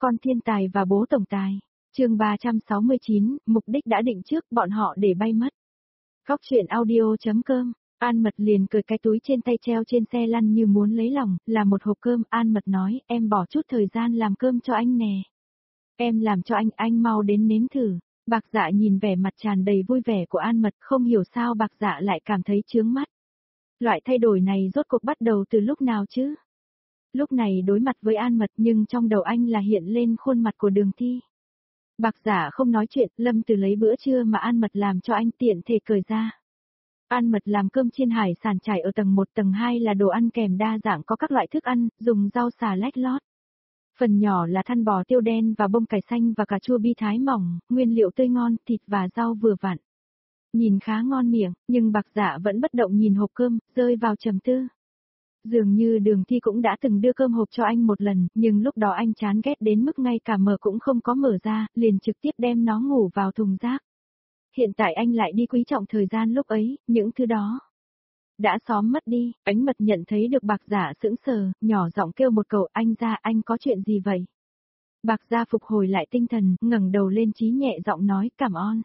Con thiên tài và bố tổng tài. Chương 369, mục đích đã định trước, bọn họ để bay mất. Góc truyện audio.com. An Mật liền cười cái túi trên tay treo trên xe lăn như muốn lấy lòng, là một hộp cơm. An Mật nói, em bỏ chút thời gian làm cơm cho anh nè. Em làm cho anh mau đến nếm thử. Bạc Dạ nhìn vẻ mặt tràn đầy vui vẻ của An Mật, không hiểu sao Bạc Dạ lại cảm thấy chướng mắt. Loại thay đổi này rốt cuộc bắt đầu từ lúc nào chứ? Lúc này đối mặt với An Mật nhưng trong đầu anh là hiện lên khuôn mặt của Đường Thi. Bạc Dạ không nói chuyện, Lâm Từ lấy bữa trưa mà An Mật làm cho anh tiện thể cởi ra. An Mật làm cơm chiên hải sản trải ở tầng 1, tầng 2 là đồ ăn kèm đa dạng có các loại thức ăn, dùng rau xà lách lót. Phần nhỏ là thăn bò tiêu đen và bông cải xanh và cà chua bi thái mỏng, nguyên liệu tươi ngon, thịt và rau vừa vặn. Nhìn khá ngon miệng, nhưng Bạc Dạ vẫn bất động nhìn hộp cơm, rơi vào trầm tư. Dường như Đường Thi cũng đã từng đưa cơm hộp cho anh một lần, nhưng lúc đó anh chán ghét đến mức ngay cả mở cũng không có mở ra, liền trực tiếp đem nó ngủ vào thùng rác. Hiện tại anh lại đi quý trọng thời gian lúc ấy, những thứ đó đã xóm mất đi. Ánh Mật nhận thấy được Bạc Dạ sững sờ, nhỏ giọng kêu một câu, anh ra, anh có chuyện gì vậy? Bạc Dạ phục hồi lại tinh thần, ngẩng đầu lên trí nhẹ giọng nói, cảm ơn.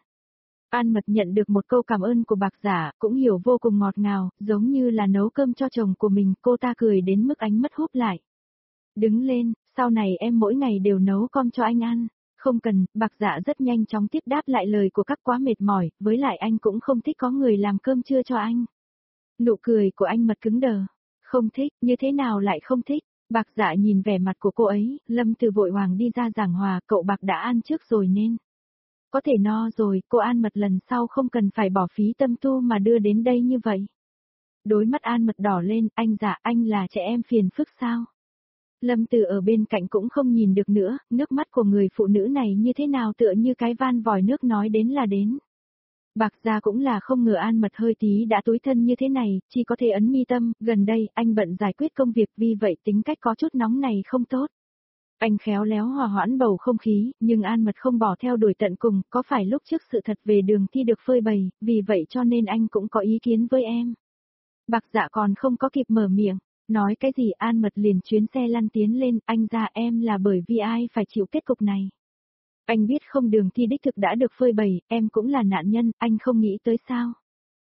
An Mật nhận được một câu cảm ơn của Bạc Dạ, cũng hiểu vô cùng ngọt ngào, giống như là nấu cơm cho chồng của mình, cô ta cười đến mức ánh mắt húp lại. Đứng lên, sau này em mỗi ngày đều nấu cơm cho anh ăn. Không cần, Bạc Dạ rất nhanh chóng tiếp đáp lại lời của các quá mệt mỏi, với lại anh cũng không thích có người làm cơm trưa cho anh. Nụ cười của anh Mật cứng đờ. Không thích, như thế nào lại không thích? Bạc Dạ nhìn vẻ mặt của cô ấy, Lâm Từ vội vàng đi ra giảng hòa, cậu Bạc đã ăn trước rồi nên. Có thể no rồi, cô An Mật lần sau không cần phải bỏ phí tâm tu mà đưa đến đây như vậy. Đôi mắt An Mật đỏ lên, anh Dạ, anh là trẻ em phiền phức sao? Lâm Từ ở bên cạnh cũng không nhìn được nữa, nước mắt của người phụ nữ này như thế nào tựa như cái van vòi nước nói đến là đến. Bạc Gia cũng là không ngờ An Mật hơi tí đã tủi thân như thế này, chỉ có thể ấn mi tâm, gần đây anh bận giải quyết công việc vì vậy tính cách có chút nóng này không tốt. Anh khéo léo hòa hoãn bầu không khí, nhưng An Mật không bỏ theo đuổi tận cùng, có phải lúc trước sự thật về Đường Thi được phơi bày, vì vậy cho nên anh cũng có ý kiến với em. Bạc Dạ còn không có kịp mở miệng, nói cái gì An Mật liền chuyến xe lăn tiến lên, anh ra em là bởi vì ai phải chịu kết cục này. Anh biết không Đường Thi đích thực đã được phơi bày, em cũng là nạn nhân, anh không nghĩ tới sao.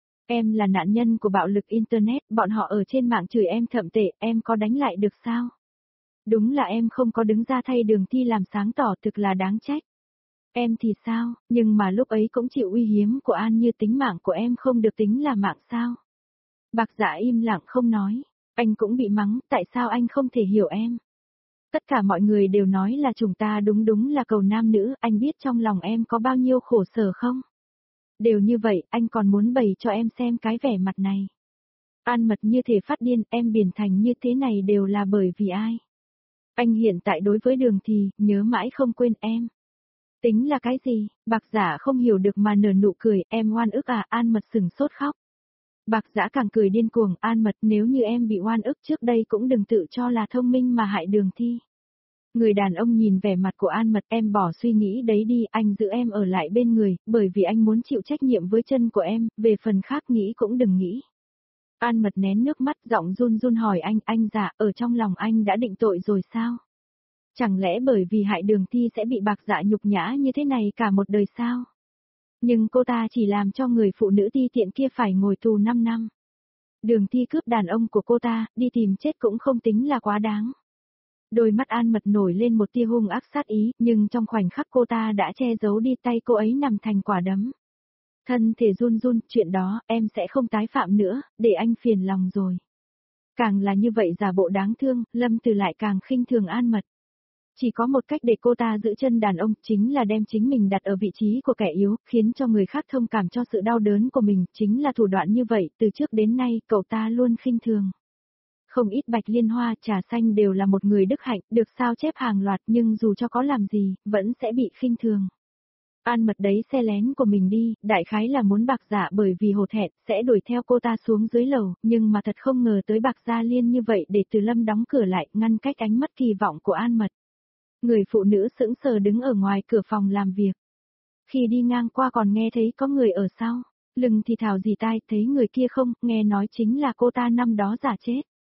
Em là nạn nhân của bạo lực Internet, bọn họ ở trên mạng chửi em thậm tệ, em có đánh lại được sao? Đúng là em không có đứng ra thay Đường Thi làm sáng tỏ thực là đáng trách. Em thì sao, nhưng mà lúc ấy cũng chịu uy hiếp của An như tính mạng của em không được tính là mạng sao? Bạc Dạ im lặng không nói, anh cũng bị mắng, tại sao anh không thể hiểu em? Tất cả mọi người đều nói là chúng ta đúng là cầu nam nữ, anh biết trong lòng em có bao nhiêu khổ sở không? Đều như vậy, anh còn muốn bày cho em xem cái vẻ mặt này. An Mật như thể phát điên, em biển thành như thế này đều là bởi vì ai? Anh hiện tại đối với Đường thì, nhớ mãi không quên em. Tính là cái gì? Bạc Dạ không hiểu được mà nở nụ cười, em oan ức à? An Mật sừng sốt khóc. Bạc Dạ càng cười điên cuồng, An Mật nếu như em bị oan ức trước đây cũng đừng tự cho là thông minh mà hại Đường Thi. Người đàn ông nhìn vẻ mặt của An Mật, em bỏ suy nghĩ đấy đi, anh giữ em ở lại bên người, bởi vì anh muốn chịu trách nhiệm với chân của em, về phần khác nghĩ cũng đừng nghĩ. An Mật nén nước mắt, giọng run run hỏi anh Dạ, ở trong lòng anh đã định tội rồi sao? Chẳng lẽ bởi vì hại Đường Thi sẽ bị Bạc Dạ nhục nhã như thế này cả một đời sao? Nhưng cô ta chỉ làm cho người phụ nữ ti tiện kia phải ngồi tù 5 năm. Đường Thi cướp đàn ông của cô ta, đi tìm chết cũng không tính là quá đáng. Đôi mắt An Mật nổi lên một tia hung ác sát ý, nhưng trong khoảnh khắc cô ta đã che giấu đi tay cô ấy nằm thành quả đấm. Thân thể run run, chuyện đó, em sẽ không tái phạm nữa, để anh phiền lòng rồi. Càng là như vậy giả bộ đáng thương, Lâm Từ lại càng khinh thường An Mật. Chỉ có một cách để cô ta giữ chân đàn ông, chính là đem chính mình đặt ở vị trí của kẻ yếu, khiến cho người khác thông cảm cho sự đau đớn của mình, chính là thủ đoạn như vậy, từ trước đến nay, cậu ta luôn khinh thường. Không ít Bạch Liên Hoa, Trà Xanh đều là một người đức hạnh, được sao chép hàng loạt nhưng dù cho có làm gì, vẫn sẽ bị khinh thường. An Mật đấy xe lén của mình đi, đại khái là muốn Bạc Dạ bởi vì hổ thẹn, sẽ đuổi theo cô ta xuống dưới lầu, nhưng mà thật không ngờ tới Bạc Gia Liên như vậy để Từ Lâm đóng cửa lại, ngăn cách ánh mắt kỳ vọng của An Mật. Người phụ nữ sững sờ đứng ở ngoài cửa phòng làm việc. Khi đi ngang qua còn nghe thấy có người ở sau, lưng thì thào gì tai, thấy người kia không, nghe nói chính là cô ta năm đó giả chết.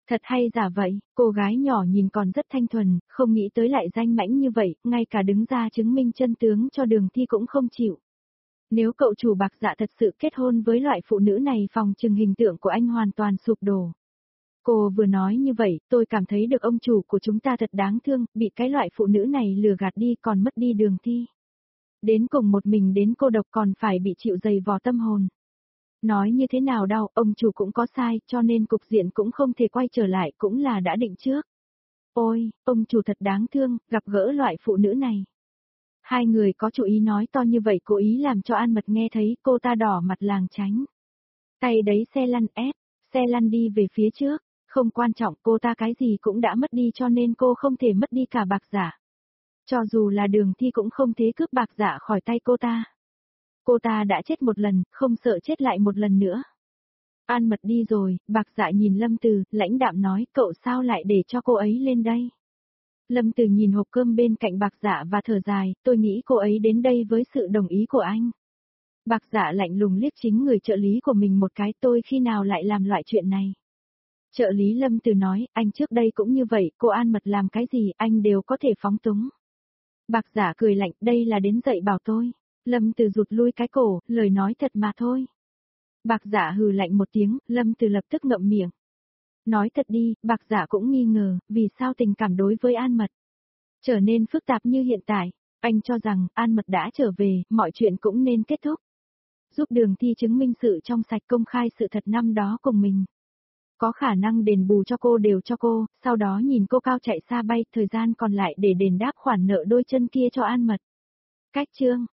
Thật hay giả vậy, cô gái nhỏ nhìn còn rất thanh thuần, không nghĩ tới lại danh mãnh như vậy, ngay cả đứng ra chứng minh chân tướng cho Đường Thi cũng không chịu. Nếu cậu chủ Bạc Dạ thật sự kết hôn với loại phụ nữ này, phòng trừng hình tượng của anh hoàn toàn sụp đổ. Cô vừa nói như vậy, tôi cảm thấy được ông chủ của chúng ta thật đáng thương, bị cái loại phụ nữ này lừa gạt đi còn mất đi Đường Thi. Đến cùng một mình đến cô độc còn phải bị chịu dày vò tâm hồn. Nói như thế nào đâu, ông chủ cũng có sai, cho nên cục diện cũng không thể quay trở lại, cũng là đã định trước. Ôi, ông chủ thật đáng thương, gặp gỡ loại phụ nữ này. Hai người có chú ý nói to như vậy, cố ý làm cho An Mật nghe thấy, cô ta đỏ mặt làng tránh. Tay đấy xe lăn ép, xe lăn đi về phía trước, không quan trọng, cô ta cái gì cũng đã mất đi cho nên cô không thể mất đi cả Bạc Dạ. Cho dù là Đường Thi cũng không thể cướp Bạc Dạ khỏi tay cô ta. Cô ta đã chết một lần, không sợ chết lại một lần nữa. An Mật đi rồi, Bạc Dạ nhìn Lâm Từ, lãnh đạm nói, cậu sao lại để cho cô ấy lên đây? Lâm Từ nhìn hộp cơm bên cạnh Bạc Dạ và thở dài, tôi nghĩ cô ấy đến đây với sự đồng ý của anh. Bạc Dạ lạnh lùng liếc chính người trợ lý của mình một cái, tôi khi nào lại làm loại chuyện này? Trợ lý Lâm Từ nói, anh trước đây cũng như vậy, cô An Mật làm cái gì anh đều có thể phóng túng. Bạc Dạ cười lạnh, đây là đến dạy bảo tôi. Lâm Từ rụt lui cái cổ, lời nói thật mà thôi. Bạc Dạ hừ lạnh một tiếng, Lâm Từ lập tức ngậm miệng. Nói thật đi, Bạc Dạ cũng nghi ngờ, vì sao tình cảm đối với An Mật trở nên phức tạp như hiện tại. Anh cho rằng An Mật đã trở về, mọi chuyện cũng nên kết thúc. Giúp Đường Thi chứng minh sự trong sạch, công khai sự thật năm đó cùng mình. Có khả năng đền bù cho cô đều cho cô, sau đó nhìn cô cao chạy xa bay, thời gian còn lại để đền đáp khoản nợ đôi chân kia cho An Mật. Cách chương